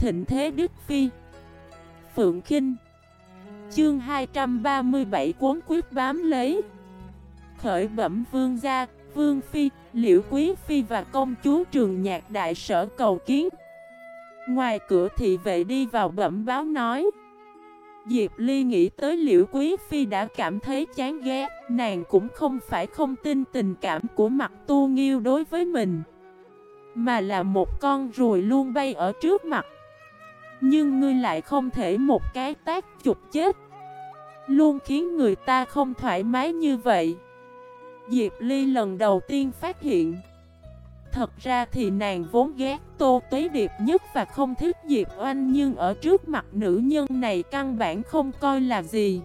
thịnh thế Đức Phi. Phượng Khinh. Chương 237 cuốn quyết bám lấy. Khởi bẩm vương gia, vương phi, Liễu Quý phi và công chúa Trường Nhạc đại sở cầu kiến. Ngoài cửa thị vệ đi vào bẩm báo nói. Diệp Ly nghĩ tới Liễu Quý phi đã cảm thấy chán ghét, nàng cũng không phải không tin tình cảm của Mặc Tu Nghiêu đối với mình, mà là một con ruồi luôn bay ở trước mặt. Nhưng ngươi lại không thể một cái tát chụp chết, luôn khiến người ta không thoải mái như vậy. Diệp Ly lần đầu tiên phát hiện, thật ra thì nàng vốn ghét Tô Tuế Điệp nhất và không thích Diệp Oanh, nhưng ở trước mặt nữ nhân này căn bản không coi là gì.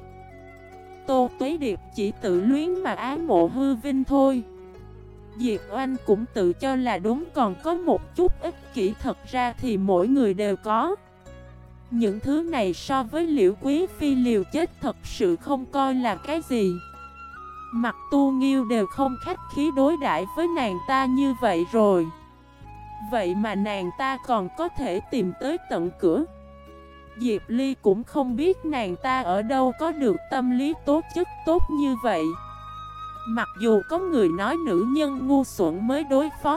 Tô Tuế Điệp chỉ tự luyến mà ái mộ hư vinh thôi. Diệp Oanh cũng tự cho là đúng, còn có một chút ích kỷ, thật ra thì mỗi người đều có. Những thứ này so với Liễu Quý phi liều chết thật sự không coi là cái gì. Mặc Tu Nghiêu đều không khách khí đối đãi với nàng ta như vậy rồi, vậy mà nàng ta còn có thể tìm tới tận cửa. Diệp Ly cũng không biết nàng ta ở đâu có được tâm lý tố chất tốt như vậy. Mặc dù có người nói nữ nhân ngu xuẩn mới đối phó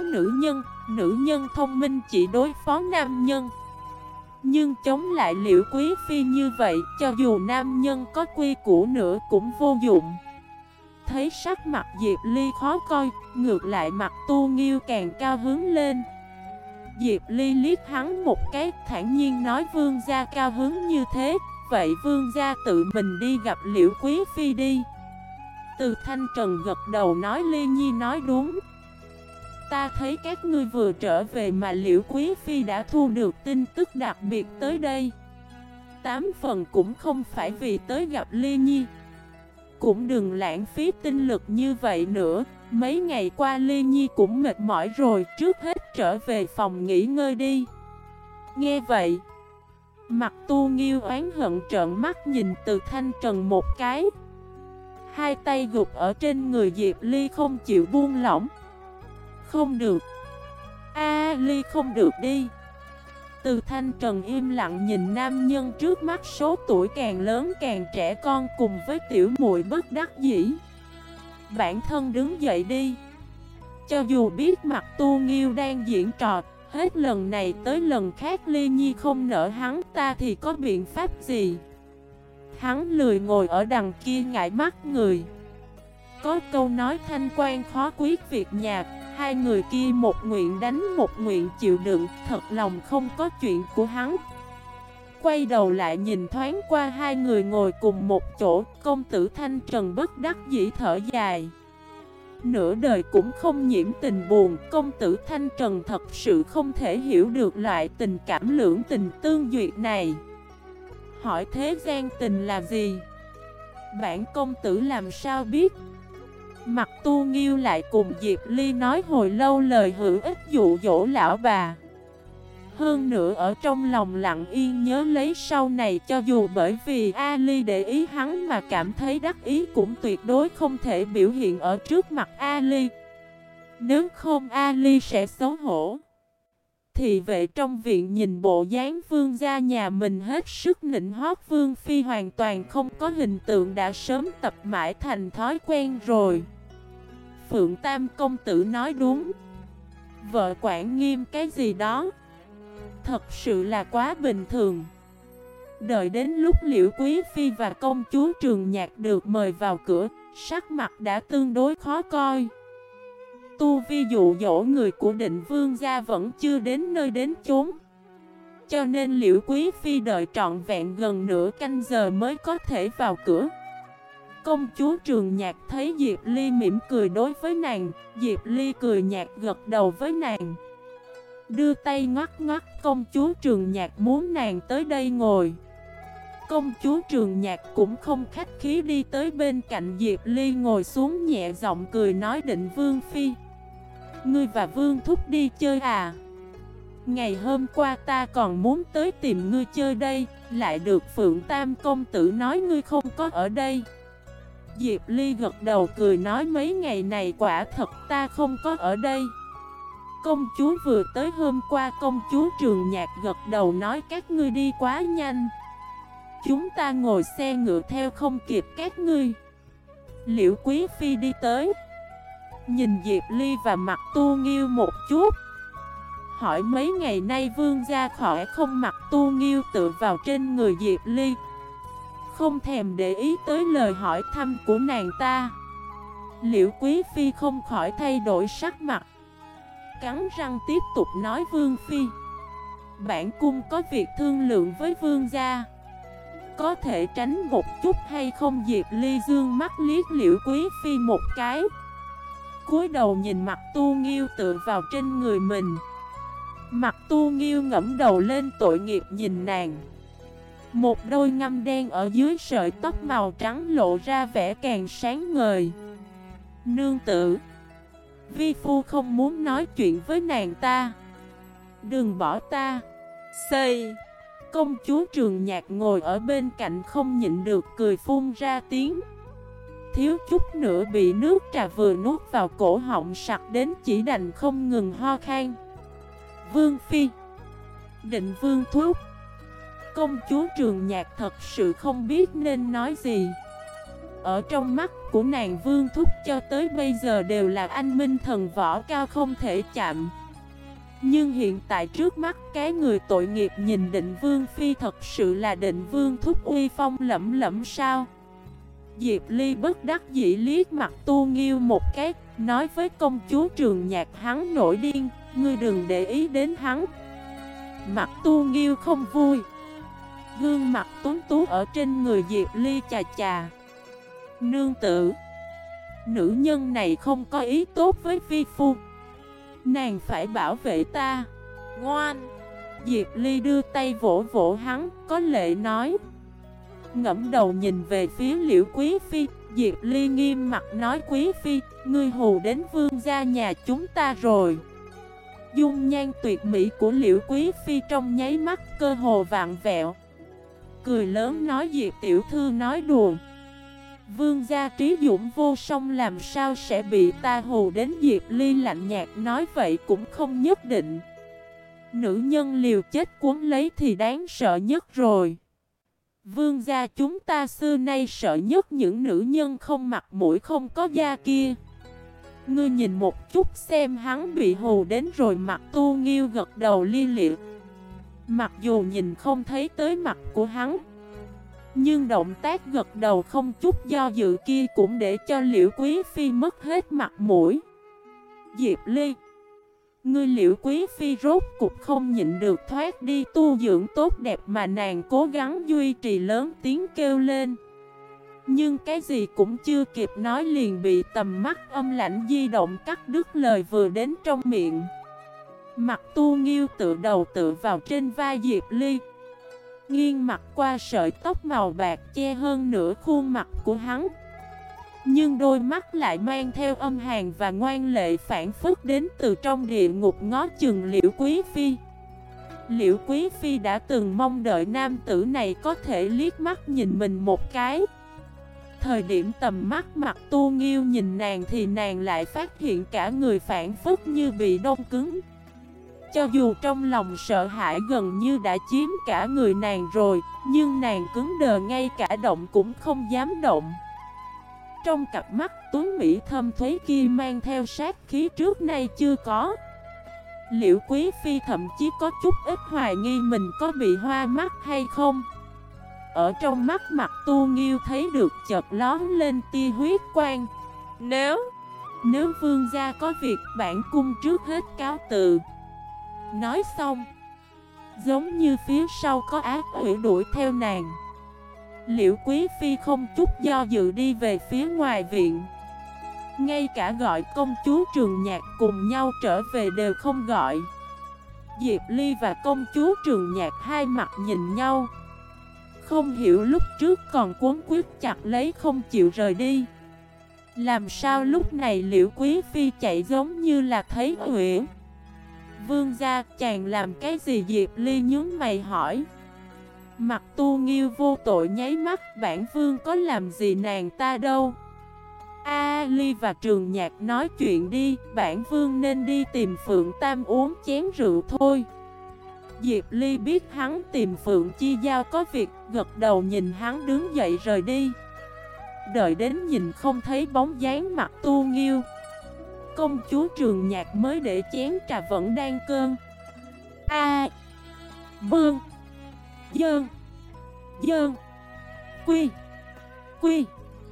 nữ nhân thông minh chỉ đối phó nam nhân, nhưng chống lại Liễu Quý phi như vậy, cho dù nam nhân có quy củ nữa cũng vô dụng. Thấy sắc mặt Diệp Ly khó coi, ngược lại Mặc Tu Nghiêu càng cao hứng lên. Diệp Ly liếc hắn một cái, thản nhiên nói vương gia cao hứng như thế, vậy vương gia tự mình đi gặp Liễu Quý phi đi. Từ Thanh Trần gật đầu nói Ly Nhi nói đúng. Ta thấy các ngươi vừa trở về mà Liễu Quý phi đã thu được tin tức đặc biệt tới đây. 8 phần cũng không phải vì tới gặp Ly Nhi. Cũng đừng lãng phí tinh lực như vậy nữa. Mấy ngày qua Ly Nhi cũng mệt mỏi rồi, trước hết trở về phòng nghỉ ngơi đi. Nghe vậy, Mặc Tu Nghiêu oán hận trợn mắt nhìn Từ Thanh Trần một cái, hai tay gục ở trên người Diệp Ly không chịu buông lỏng. Không được, Ly không được đi. Từ Thanh Trần im lặng nhìn nam nhân trước mắt, số tuổi càng lớn càng trẻ con, cùng với tiểu muội bất đắc dĩ. Bản thân đứng dậy đi. Cho dù biết Mặc Tu Nghiêu đang diễn trò, hết lần này tới lần khác Ly Nhi không nỡ hắn ta thì có biện pháp gì? Hắn lười ngồi ở đằng kia ngại mắt người. Có câu nói thanh quan khó quyết việc nhà, hai người kia một nguyện đánh một nguyện chịu đựng, thật lòng không có chuyện của hắn. Quay đầu lại nhìn thoáng qua hai người ngồi cùng một chỗ, công tử Thanh Trần bất đắc dĩ thở dài. Nửa đời cũng không nhiễm tình buồn, công tử Thanh Trần thật sự không thể hiểu được loại tình cảm lưỡng tình tương duyệt này. Hỏi thế gian tình là gì? Bản công tử làm sao biết? Mặc Tu Nghiêu lại cùng Diệp Ly nói hồi lâu lời hữu ích dụ dỗ lão bà. Hơn nữa ở trong lòng lặng yên nhớ lấy sau này, cho dù bởi vì Ali để ý hắn mà cảm thấy đắc ý, cũng tuyệt đối không thể biểu hiện ở trước mặt Ali. Nếu không Ali sẽ xấu hổ. Thị vệ trong viện nhìn bộ dáng vương gia nhà mình hết sức nịnh hót vương phi, hoàn toàn không có hình tượng, đã sớm tập mãi thành thói quen rồi. Phượng Tam công tử nói đúng. Vợ quản nghiêm cái gì đó thật sự là quá bình thường. Đợi đến lúc Liễu Quý phi và công chúa Trường Nhạc được mời vào cửa, sắc mặt đã tương đối khó coi. Tu vi dụ dỗ người của Định vương gia vẫn chưa đến nơi đến chốn, cho nên Liễu Quý phi đợi trọn vẹn gần nửa canh giờ mới có thể vào cửa. Công chúa Trường Nhạc thấy Diệp Ly mỉm cười đối với nàng, Diệp Ly cười nhạt gật đầu với nàng, đưa tay ngoắc ngoắc công chúa Trường Nhạc muốn nàng tới đây ngồi. Công chúa Trường Nhạc cũng không khách khí đi tới bên cạnh Diệp Ly ngồi xuống, nhẹ giọng cười nói Định vương phi, ngươi và vương thúc đi chơi à? Ngày hôm qua ta còn muốn tới tìm ngươi chơi đây, lại được Phượng Tam công tử nói ngươi không có ở đây. Diệp Ly gật đầu cười nói mấy ngày này quả thật ta không có ở đây. Công chúa vừa tới hôm qua. Công chúa Trường Nhạc gật đầu nói các ngươi đi quá nhanh, chúng ta ngồi xe ngựa theo không kịp các ngươi. Liễu Quý Phi đi tới, nhìn Diệp Ly và Mặc Tu Nghiêu một chút, hỏi mấy ngày nay vương gia khỏi không? Mặc Tu Nghiêu tựa vào trên người Diệp Ly, không thèm để ý tới lời hỏi thăm của nàng ta. Liễu Quý Phi không khỏi thay đổi sắc mặt, cắn răng tiếp tục nói vương phi, bản cung có việc thương lượng với vương gia, có thể tránh một chút hay không? Diệp Ly dương mắt liếc Liễu Quý Phi một cái, cúi đầu nhìn Mặc Tu Nghiêu tựa vào trên người mình. Mặc Tu Nghiêu ngẫm đầu lên tội nghiệp nhìn nàng, một đôi ngăm đen ở dưới sợi tóc màu trắng lộ ra vẻ càng sáng ngời. Nương tử, vi phu không muốn nói chuyện với nàng ta, đừng bỏ ta. Xây. Công chúa Trường Nhạc ngồi ở bên cạnh không nhịn được cười phun ra tiếng, thiếu chút nữa bị nước trà vừa nuốt vào cổ họng sặc đến chỉ đành không ngừng ho khan. Vương phi, Định Vương thúc. Công chúa Trường Nhạc thật sự không biết nên nói gì. Ở trong mắt của nàng, Vương thúc cho tới bây giờ đều là anh minh thần võ cao không thể chạm. Nhưng hiện tại trước mắt cái người tội nghiệp nhìn Định Vương phi, thật sự là Định Vương thúc uy phong lẫm lẫm sao? Diệp Ly bất đắc dĩ liếc Mặc Tu Nghiêu một cái, nói với công chúa Trường Nhạc hắn nổi điên, ngươi đừng để ý đến hắn. Mặc Tu Nghiêu không vui, gương mặt tuấn tú ở trên người Diệp Ly chà chà. Nương tử, nữ nhân này không có ý tốt với vi phu, nàng phải bảo vệ ta. Ngoan. Diệp Ly đưa tay vỗ vỗ hắn, có lệ nói. Ngẫm đầu nhìn về phía Liễu Quý Phi, Diệp Ly nghiêm mặt nói Quý Phi, ngươi hù đến vương gia nhà chúng ta rồi. Dung nhan tuyệt mỹ của Liễu Quý Phi trong nháy mắt cơ hồ vạn vẹo, cười lớn nói Diệp tiểu thư nói đùa, vương gia trí dũng vô song làm sao sẽ bị ta hù đến? Diệp Ly lạnh nhạt nói vậy cũng không nhất định, nữ nhân liều chết cuốn lấy thì đáng sợ nhất rồi. Vương gia chúng ta xưa nay sợ nhất những nữ nhân không mặt mũi không có da kia. Ngươi nhìn một chút xem hắn bị hù đến rồi. Mặc Tu Nghiêu gật đầu li liệt, mặc dù nhìn không thấy tới mặt của hắn, nhưng động tác gật đầu không chút do dự kia cũng để cho Liễu Quý Phi mất hết mặt mũi. Diệp Ly, ngươi Liễu Quý Phi rốt cục không nhịn được thoát đi, tu dưỡng tốt đẹp mà nàng cố gắng duy trì, lớn tiếng kêu lên. Nhưng cái gì cũng chưa kịp nói liền bị tầm mắt âm lãnh di động cắt đứt lời vừa đến trong miệng. Mặc Tu Nghiêu tựa đầu tựa vào trên vai Diệp Ly, nghiêng mặt qua sợi tóc màu bạc che hơn nửa khuôn mặt của hắn, nhưng đôi mắt lại mang theo âm hàn và ngoan lệ phản phất đến từ trong địa ngục ngó chừng Liễu Quý Phi. Liễu Quý Phi đã từng mong đợi nam tử này có thể liếc mắt nhìn mình một cái. Thời điểm tầm mắt Mặc Tu Nghiêu nhìn nàng thì nàng lại phát hiện cả người phản phất như bị đông cứng. Cho dù trong lòng sợ hãi gần như đã chiếm cả người nàng rồi, nhưng nàng cứng đờ ngay cả động cũng không dám động. Trong cặp mắt tuấn mỹ thâm thuế kia mang theo sát khí trước nay chưa có. Liễu Quý Phi thậm chí có chút ít hoài nghi mình có bị hoa mắt hay không. Ở trong mắt Mặc Tu Nghiêu thấy được chợt lón lên tia huyết quang. Nếu vương gia có việc, bản cung trước hết cáo từ. Nói xong, giống như phía sau có ác quỷ đuổi theo nàng, Liễu Quý Phi không chút do dự đi về phía ngoài viện. Ngay cả gọi công chúa Trường Nhạc cùng nhau trở về đều không gọi. Diệp Ly và công chúa Trường Nhạc hai mặt nhìn nhau, không hiểu lúc trước còn cuống quyết chặt lấy không chịu rời đi, làm sao lúc này Liễu Quý Phi chạy giống như là thấy uyển. Vương gia, chàng làm cái gì? Diệp Ly nhướng mày hỏi. Mặc Tu Nghiêu vô tội nháy mắt, bản vương có làm gì nàng ta đâu. Ly và Trường Nhạc nói chuyện đi, bản vương nên đi tìm Phượng Tam uống chén rượu thôi. Diệp Ly biết hắn tìm Phượng Chi Giao có việc, gật đầu nhìn hắn đứng dậy rời đi. Đợi đến nhìn không thấy bóng dáng mặt Tu Nghiêu, công chúa Trường Nhạc mới để chén trà vẫn đang cơn. Bương Dơn Dơn Quy Quy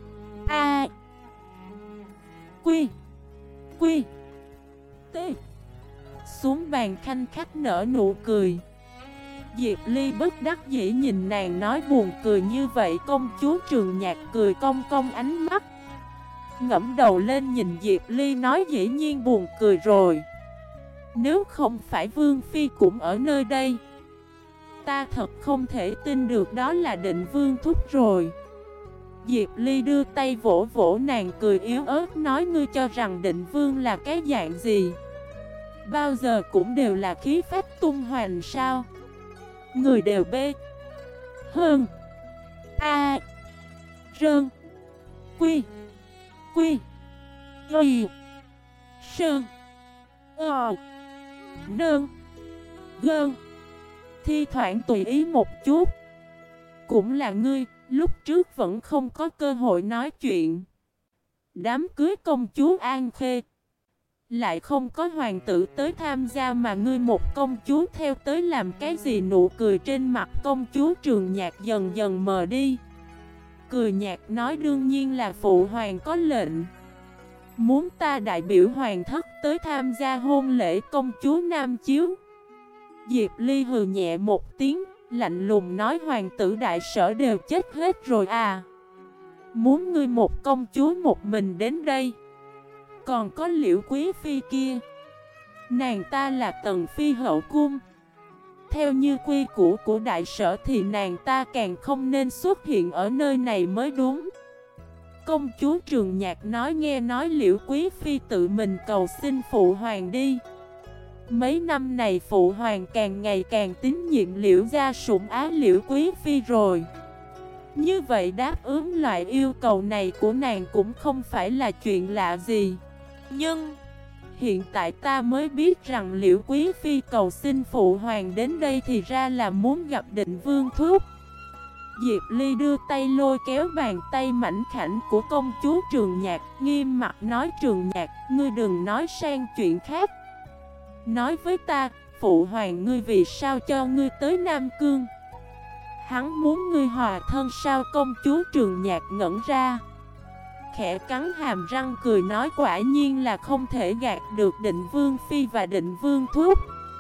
Quy Quy T xuống bàn khanh khách nở nụ cười. Diệp Ly bất đắc dĩ nhìn nàng nói buồn cười như vậy. Công chúa Trường Nhạc cười cong cong ánh mắt, ngẫm đầu lên nhìn Diệp Ly nói dĩ nhiên buồn cười rồi. Nếu không phải Vương Phi cũng ở nơi đây, ta thật không thể tin được đó là Định Vương thúc rồi. Diệp Ly đưa tay vỗ vỗ nàng cười yếu ớt nói ngươi cho rằng Định Vương là cái dạng gì? Bao giờ cũng đều là khí phách tung hoành sao? Người đều bê hơn Rơn Quy Quy Y Sơn Nơn Gơn thi thoảng tùy ý một chút. Cũng là ngươi, lúc trước vẫn không có cơ hội nói chuyện. Đám cưới công chúa An Khê, lại không có hoàng tử tới tham gia mà ngươi một công chúa theo tới làm cái gì? Nụ cười trên mặt công chúa Trường Nhạc dần dần mờ đi. Cười nhạt nói đương nhiên là phụ hoàng có lệnh, muốn ta đại biểu hoàng thất tới tham gia hôn lễ công chúa Nam Chiếu. Diệp Ly hừ nhẹ một tiếng, lạnh lùng nói hoàng tử đại sở đều chết hết rồi à? Muốn ngươi một công chúa một mình đến đây? Còn có Liễu Quý Phi kia, nàng ta là Tần Phi hậu cung. Theo như quy củ của đại sở thì nàng ta càng không nên xuất hiện ở nơi này mới đúng. Công chúa Trường Nhạc nói nghe nói Liễu Quý Phi tự mình cầu xin phụ hoàng đi. Mấy năm này phụ hoàng càng ngày càng tín nhiệm Liễu gia sủng ái Liễu Quý Phi rồi. Như vậy đáp ứng loại yêu cầu này của nàng cũng không phải là chuyện lạ gì. Nhưng hiện tại ta mới biết rằng Liễu Quý Phi cầu xin phụ hoàng đến đây thì ra là muốn gặp Định Vương thúc. Diệp Ly đưa tay lôi kéo bàn tay mảnh khảnh của công chúa Trường Nhạc, nghiêm mặt nói Trường Nhạc, ngươi đừng nói sang chuyện khác. Nói với ta, phụ hoàng ngươi vì sao cho ngươi tới Nam Cương? Hắn muốn ngươi hòa thân sao? Công chúa Trường Nhạc ngẩn ra, khẽ cắn hàm răng cười nói quả nhiên là không thể gạt được Định Vương Phi và Định Vương thúc.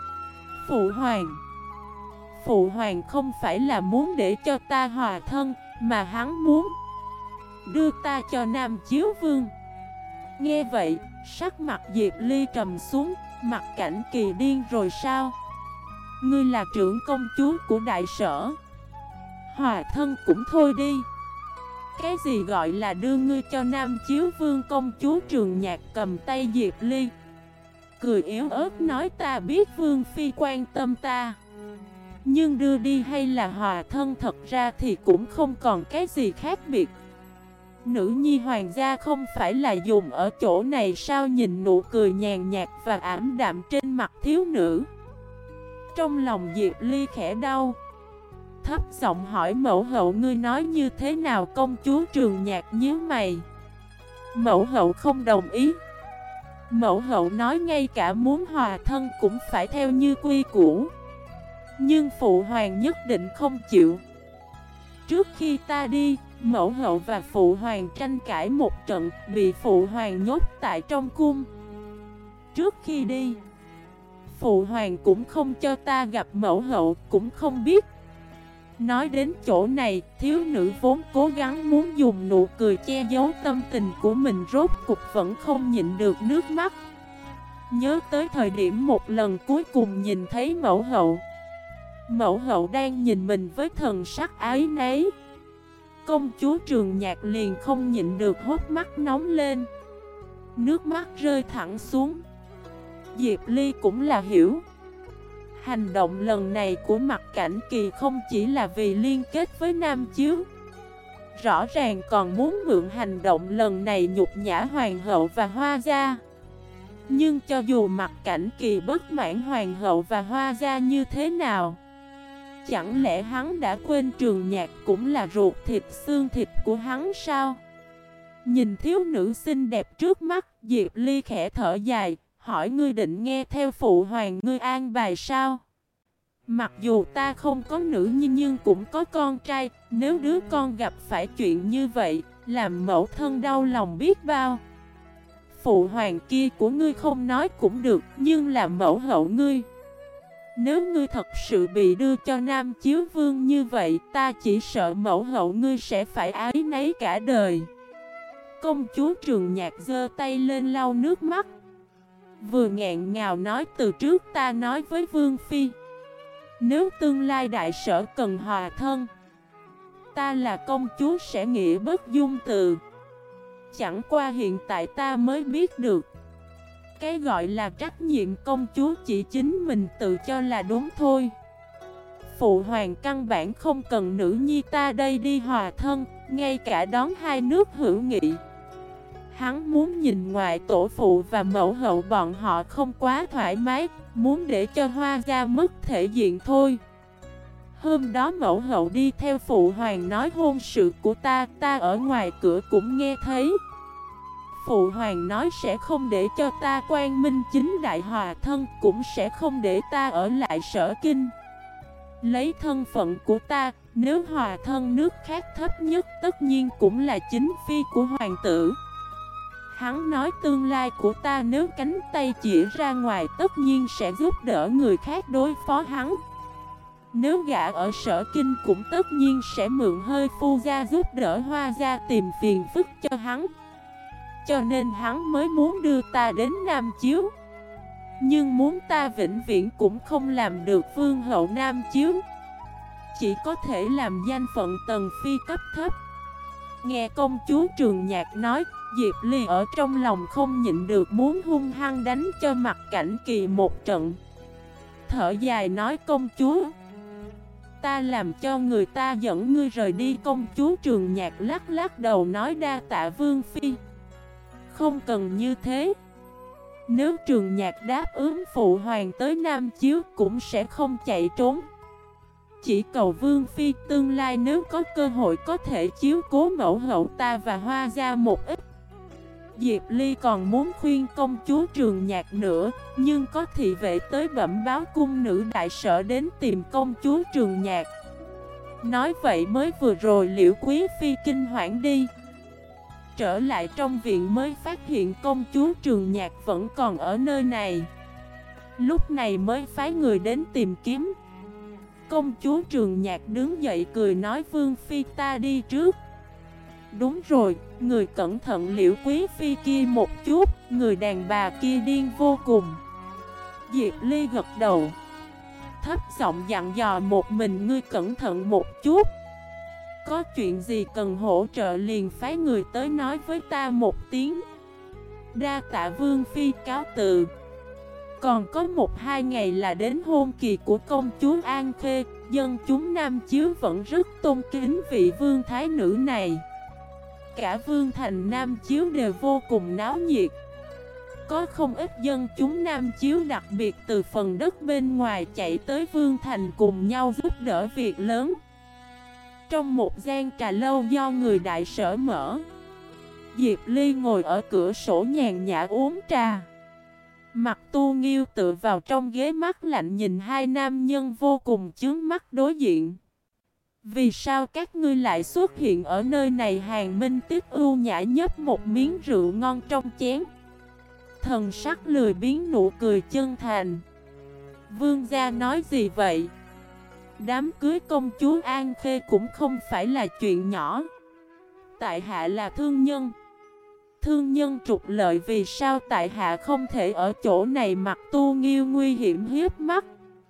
Phụ hoàng không phải là muốn để cho ta hòa thân, mà hắn muốn đưa ta cho Nam Chiếu Vương. Nghe vậy, sắc mặt Diệp Ly trầm xuống, mặt Cảnh Kỳ điên rồi sao? Ngươi là trưởng công chúa của đại sở, hòa thân cũng thôi đi. Cái gì gọi là đưa ngươi cho Nam Chiếu Vương? Công chúa Trường Nhạc cầm tay Diệp Ly, cười yếu ớt nói ta biết Vương Phi quan tâm ta, nhưng đưa đi hay là hòa thân thật ra thì cũng không còn cái gì khác biệt. Nữ nhi hoàng gia không phải là dùng ở chỗ này sao? Nhìn nụ cười nhàn nhạt và ảm đạm trên mặt thiếu nữ, trong lòng Diệp Ly khẽ đau, thấp giọng hỏi mẫu hậu ngươi nói như thế nào? Công chúa Trường Nhạc nhíu mày, mẫu hậu không đồng ý. Mẫu hậu nói ngay cả muốn hòa thân cũng phải theo như quy củ, nhưng phụ hoàng nhất định không chịu. Trước khi ta đi, mẫu hậu và phụ hoàng tranh cãi một trận, bị phụ hoàng nhốt tại trong cung. Trước khi đi, phụ hoàng cũng không cho ta gặp mẫu hậu, cũng không biết. Nói đến chỗ này, thiếu nữ vốn cố gắng muốn dùng nụ cười che giấu tâm tình của mình, rốt cục vẫn không nhịn được nước mắt. Nhớ tới thời điểm một lần cuối cùng nhìn thấy mẫu hậu, mẫu hậu đang nhìn mình với thần sắc ái náy, công chúa Trường Nhạc liền không nhịn được hốc mắt nóng lên, nước mắt rơi thẳng xuống. Diệp Ly cũng là hiểu, hành động lần này của Mặt Cảnh Kỳ không chỉ là vì liên kết với Nam Chiếu, rõ ràng còn muốn mượn hành động lần này nhục nhã hoàng hậu và Hoa gia. Nhưng cho dù Mặc Cảnh Kỳ bất mãn hoàng hậu và Hoa gia như thế nào, chẳng lẽ hắn đã quên Trường Nhạc cũng là ruột thịt xương thịt của hắn sao? Nhìn thiếu nữ xinh đẹp trước mắt, Diệp Ly khẽ thở dài, hỏi ngươi định nghe theo phụ hoàng ngươi an bài sao? Mặc dù ta không có nữ nhi nhưng cũng có con trai, nếu đứa con gặp phải chuyện như vậy, làm mẫu thân đau lòng biết bao. Phụ hoàng kia của ngươi không nói cũng được, nhưng là mẫu hậu ngươi. Nếu ngươi thật sự bị đưa cho Nam Chiếu Vương như vậy, ta chỉ sợ mẫu hậu ngươi sẽ phải áy náy cả đời. Công chúa Trường Nhạc giơ tay lên lau nước mắt, vừa nghẹn ngào nói từ trước ta nói với Vương Phi, nếu tương lai đại sở cần hòa thân, ta là công chúa sẽ nghĩa bất dung từ. Chẳng qua hiện tại ta mới biết được, cái gọi là trách nhiệm công chúa chỉ chính mình tự cho là đúng thôi. Phụ hoàng căn bản không cần nữ nhi ta đây đi hòa thân, ngay cả đón hai nước hữu nghị. Hắn muốn nhìn ngoại tổ phụ và mẫu hậu bọn họ không quá thoải mái, muốn để cho Hoa gia mất thể diện thôi. Hôm đó mẫu hậu đi theo phụ hoàng nói hôn sự của ta ở ngoài cửa cũng nghe thấy. Phụ hoàng nói sẽ không để cho ta quang minh chính đại hòa thân, cũng sẽ không để ta ở lại Sở Kinh. Lấy thân phận của ta, nếu hòa thân nước khác thấp nhất tất nhiên cũng là chính phi của hoàng tử. Hắn nói tương lai của ta nếu cánh tay chỉ ra ngoài tất nhiên sẽ giúp đỡ người khác đối phó hắn. Nếu gã ở Sở Kinh cũng tất nhiên sẽ mượn hơi phu gia giúp đỡ Hoa gia tìm phiền phức cho hắn. Cho nên hắn mới muốn đưa ta đến Nam Chiếu. Nhưng muốn ta vĩnh viễn cũng không làm được vương hậu Nam Chiếu, chỉ có thể làm danh phận tần phi cấp thấp. Nghe công chúa Trường Nhạc nói, Diệp Ly ở trong lòng không nhịn được muốn hung hăng đánh cho Mặc Cảnh Kỳ một trận. Thở dài nói công chúa, ta làm cho người ta dẫn ngươi rời đi. Công chúa Trường Nhạc lắc lắc đầu nói đa tạ Vương Phi. Không cần như thế. Nếu Trường Nhạc đáp ứng phụ hoàng tới Nam Chiếu cũng sẽ không chạy trốn. Chỉ cầu Vương Phi tương lai nếu có cơ hội có thể chiếu cố mẫu hậu ta và Hoa gia một ít. Diệp Ly còn muốn khuyên công chúa Trường Nhạc nữa, nhưng có thị vệ tới bẩm báo cung nữ đại sở đến tìm công chúa Trường Nhạc. Nói vậy mới vừa rồi Liễu Quý Phi kinh hoảng đi. Trở lại trong viện mới phát hiện công chúa Trường Nhạc vẫn còn ở nơi này. Lúc này mới phái người đến tìm kiếm. Công chúa Trường Nhạc đứng dậy cười nói Vương Phi ta đi trước. Đúng rồi, người cẩn thận Liễu Quý Phi kia một chút, người đàn bà kia điên vô cùng. Diệp Ly gật đầu, thấp giọng dặn dò một mình ngươi cẩn thận một chút. Có chuyện gì cần hỗ trợ liền phái người tới nói với ta một tiếng. Đa tạ Vương Phi cáo từ. Còn có 1-2 ngày là đến hôn kỳ của công chúa An Khê. Dân chúng Nam Chiếu vẫn rất tôn kính vị vương thái nữ này. Cả vương thành Nam Chiếu đều vô cùng náo nhiệt. Có không ít dân chúng Nam Chiếu đặc biệt từ phần đất bên ngoài chạy tới vương thành cùng nhau giúp đỡ việc lớn. Trong một gian trà lâu do người đại sở mở, Diệp Ly ngồi ở cửa sổ nhàn nhã uống trà. Mặt Tu Nghiêu tựa vào trong ghế, mắt lạnh nhìn hai nam nhân vô cùng chướng mắt đối diện. Vì sao các ngươi lại xuất hiện ở nơi này? Hàn Minh Tiếp ưu nhã nhấp một miếng rượu ngon trong chén, thần sắc lười biếng nụ cười chân thành. Vương gia nói gì vậy? Đám cưới công chúa An Khê cũng không phải là chuyện nhỏ. Tại hạ là thương nhân. Thương nhân trục lợi, vì sao tại hạ không thể ở chỗ này? Mặt Tu Nghiêu nguy hiểm hiếp mắt,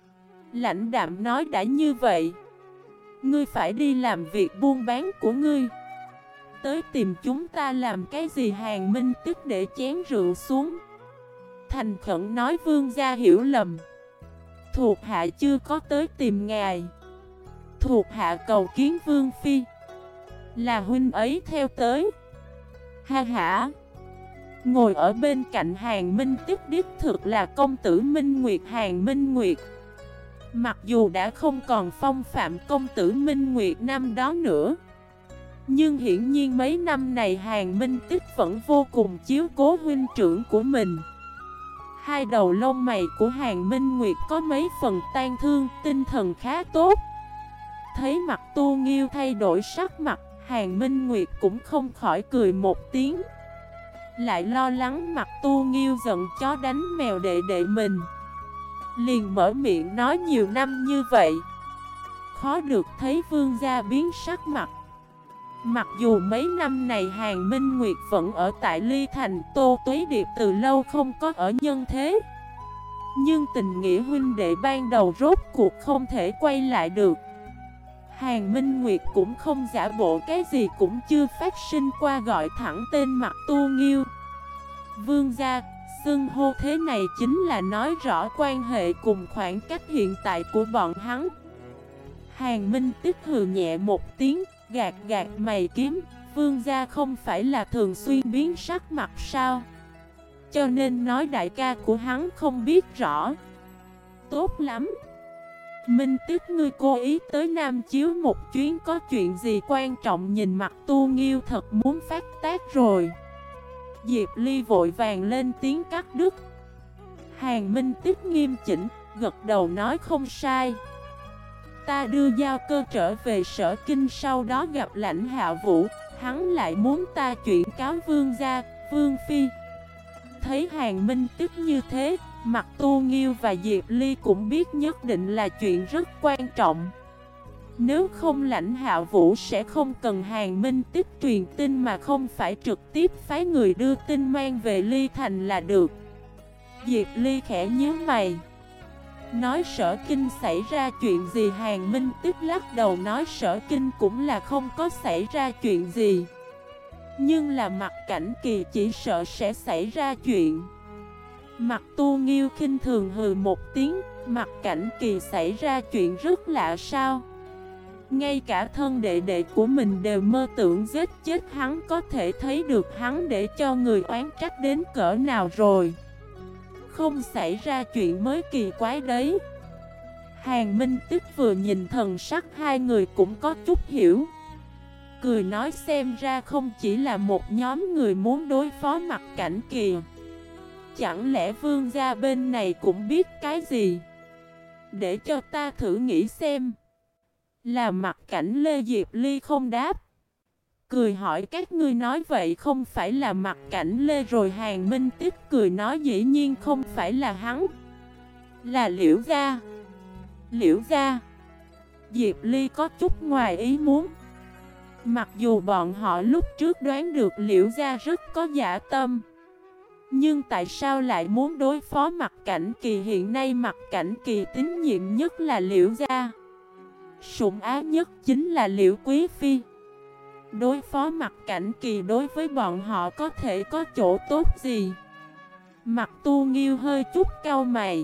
lãnh đạm nói đã như vậy, ngươi phải đi làm việc buôn bán của ngươi. Tới tìm chúng ta làm cái gì? Hàn Minh Tức để chén rượu xuống, thành khẩn nói vương gia hiểu lầm. Thuộc hạ chưa có tới tìm ngài. Thuộc hạ cầu kiến Vương Phi. Là huynh ấy theo tới. Ha hả. Ngồi ở bên cạnh Hàn Minh Tích đích thực là công tử Minh Nguyệt Hàn Minh Nguyệt. Mặc dù đã không còn phong phạm công tử Minh Nguyệt năm đó nữa, nhưng hiển nhiên mấy năm này Hàn Minh Tích vẫn vô cùng chiếu cố huynh trưởng của mình. Hai đầu lông mày của Hàn Minh Nguyệt có mấy phần tan thương, tinh thần khá tốt. Thấy mặt Tu Nghiêu thay đổi sắc mặt, Hàn Minh Nguyệt cũng không khỏi cười một tiếng. Lại lo lắng mặt Tu Nghiêu giận chó đánh mèo đệ đệ mình, liền mở miệng nói nhiều năm như vậy, khó được thấy vương gia biến sắc mặt. Mặc dù mấy năm này Hàn Minh Nguyệt vẫn ở tại Ly Thành, Tô Tuế Điệp từ lâu không có ở nhân thế, nhưng tình nghĩa huynh đệ ban đầu rốt cuộc không thể quay lại được. Hàn Minh Nguyệt cũng không giả bộ cái gì cũng chưa phát sinh qua, gọi thẳng tên mặt Tu Nghiêu. Vương gia, xưng hô thế này chính là nói rõ quan hệ cùng khoảng cách hiện tại của bọn hắn. Hàn Minh Tích hừ nhẹ một tiếng, gạt gạt mày kiếm. Vương gia không phải là thường xuyên biến sắc mặt sao? Cho nên nói đại ca của hắn không biết rõ. Tốt lắm. Minh Tích, ngươi cố ý tới Nam Chiếu một chuyến, có chuyện gì quan trọng? Nhìn mặt Tu Nghiêu thật muốn phát tác rồi. Diệp Ly vội vàng lên tiếng cắt đứt. Hàn Minh Tích nghiêm chỉnh, gật đầu nói không sai. Ta đưa Giao Cơ trở về Sở Kinh, sau đó gặp Lãnh Hạ Vũ, hắn lại muốn ta chuyển cáo vương gia, vương phi. Thấy Hàn Minh Tích như thế, mặt Tu Nghiêu và Diệp Ly cũng biết nhất định là chuyện rất quan trọng. Nếu không Lãnh Hạ Vũ sẽ không cần Hàn Minh Tích truyền tin mà không phải trực tiếp phái người đưa tin mang về Ly Thành là được. Diệp Ly khẽ nhíu mày, nói Sở Kinh xảy ra chuyện gì? Hàn Minh Tích lắc đầu nói Sở Kinh cũng là không có xảy ra chuyện gì, nhưng là Mặt Cảnh Kỳ chỉ sợ sẽ xảy ra chuyện. Mặt Tu Nghiêu khinh thường hừ một tiếng, Mặt Cảnh Kỳ xảy ra chuyện rất lạ sao? Ngay cả thân đệ đệ của mình đều mơ tưởng giết chết hắn, có thể thấy được hắn để cho người oán trách đến cỡ nào rồi. Không xảy ra chuyện mới kỳ quái đấy. Hàn Minh Tích vừa nhìn thần sắc hai người cũng có chút hiểu, cười nói xem ra không chỉ là một nhóm người muốn đối phó Mặt Cảnh Kỳ. Chẳng lẽ vương gia bên này cũng biết cái gì? Để cho ta thử nghĩ xem. Là Mặt Cảnh Lê? Diệp Ly không đáp, cười hỏi các ngươi nói vậy không phải là Mặt Cảnh Lê rồi? Hàn Minh Tích cười nói dĩ nhiên không phải là hắn, là Liễu gia. Liễu gia? Diệp Ly có chút ngoài ý muốn. Mặc dù bọn họ lúc trước đoán được Liễu gia rất có dã tâm, nhưng tại sao lại muốn đối phó Mặt Cảnh Kỳ? Hiện nay Mặt Cảnh Kỳ tín nhiệm nhất là Liễu gia, sủng ái nhất chính là Liễu Quý Phi. Đối phó Mặt Cảnh Kỳ đối với bọn họ có thể có chỗ tốt gì? Mặt Tu Nghiêu hơi chút cau mày,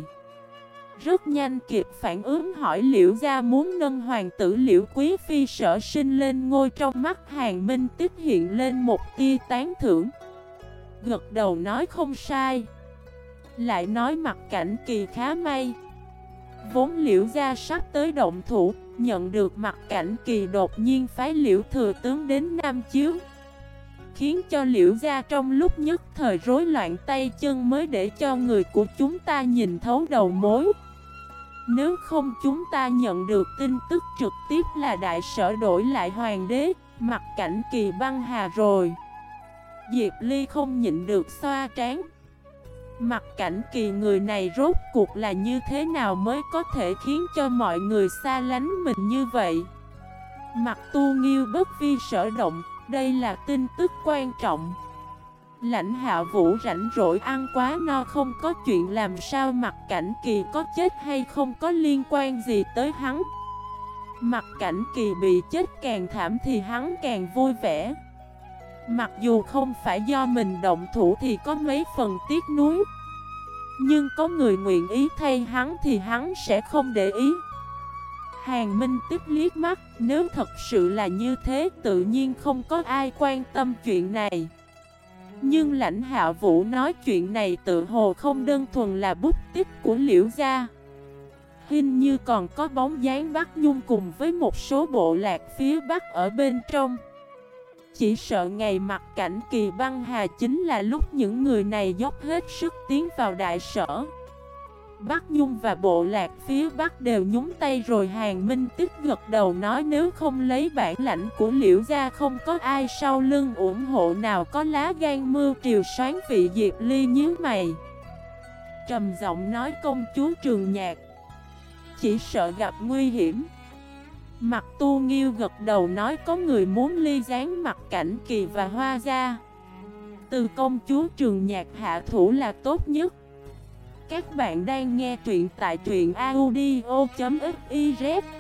rất nhanh kịp phản ứng hỏi Liễu gia muốn nâng hoàng tử Liễu Quý Phi Sở Sinh lên ngôi. Trong mắt Hàn Minh Tích hiện lên một tia tán thưởng, gật đầu nói không sai. Lại nói Mặt Cảnh Kỳ khá may, vốn Liễu gia sắp tới động thủ, nhận được Mặt Cảnh Kỳ đột nhiên phái Liễu thừa tướng đến Nam Chiếu, khiến cho Liễu gia trong lúc nhất thời rối loạn tay chân, mới để cho người của chúng ta nhìn thấu đầu mối. Nếu không chúng ta nhận được tin tức trực tiếp là đại sở đổi lại hoàng đế, Mặt Cảnh Kỳ băng hà rồi. Diệp Ly không nhịn được xoa trán. Mặt Cảnh Kỳ người này rốt cuộc là như thế nào mới có thể khiến cho mọi người xa lánh mình như vậy? Mặt Tu Nghiêu bất vi sở động, đây là tin tức quan trọng. Lãnh Hạ Vũ rảnh rỗi ăn quá no không có chuyện làm sao Mặt Cảnh Kỳ có chết hay không có liên quan gì tới hắn. Mặt Cảnh Kỳ bị chết càng thảm thì hắn càng vui vẻ. Mặc dù không phải do mình động thủ thì có mấy phần tiếc nuối, nhưng có người nguyện ý thay hắn thì hắn sẽ không để ý. Hàn Minh Tích liếc mắt, nếu thật sự là như thế tự nhiên không có ai quan tâm chuyện này. Nhưng Lãnh Hạ Vũ nói chuyện này tự hồ không đơn thuần là bút tích của Liễu gia. Hình như còn có bóng dáng Bắc Nhung cùng với một số bộ lạc phía Bắc ở bên trong. Chỉ sợ ngày mặt cảnh Kỳ Băng Hà chính là lúc những người này dốc hết sức tiến vào đại sở. Bắc Nhung và bộ lạc phía Bắc đều nhúng tay rồi. Hàn Minh Tích gật đầu nói nếu không lấy bản lãnh của Liễu gia không có ai sau lưng ủng hộ nào có lá gan mưu triều soán vị. Diệp Ly nhíu mày trầm giọng nói công chúa Trường Nhạc chỉ sợ gặp nguy hiểm. Mặt Tu Nghiêu gật đầu nói có người muốn ly gián mặt cảnh Kỳ và Hoa gia. Từ công chúa Trường Nhạc hạ thủ là tốt nhất. Các bạn đang nghe truyện tại truyện audio.fif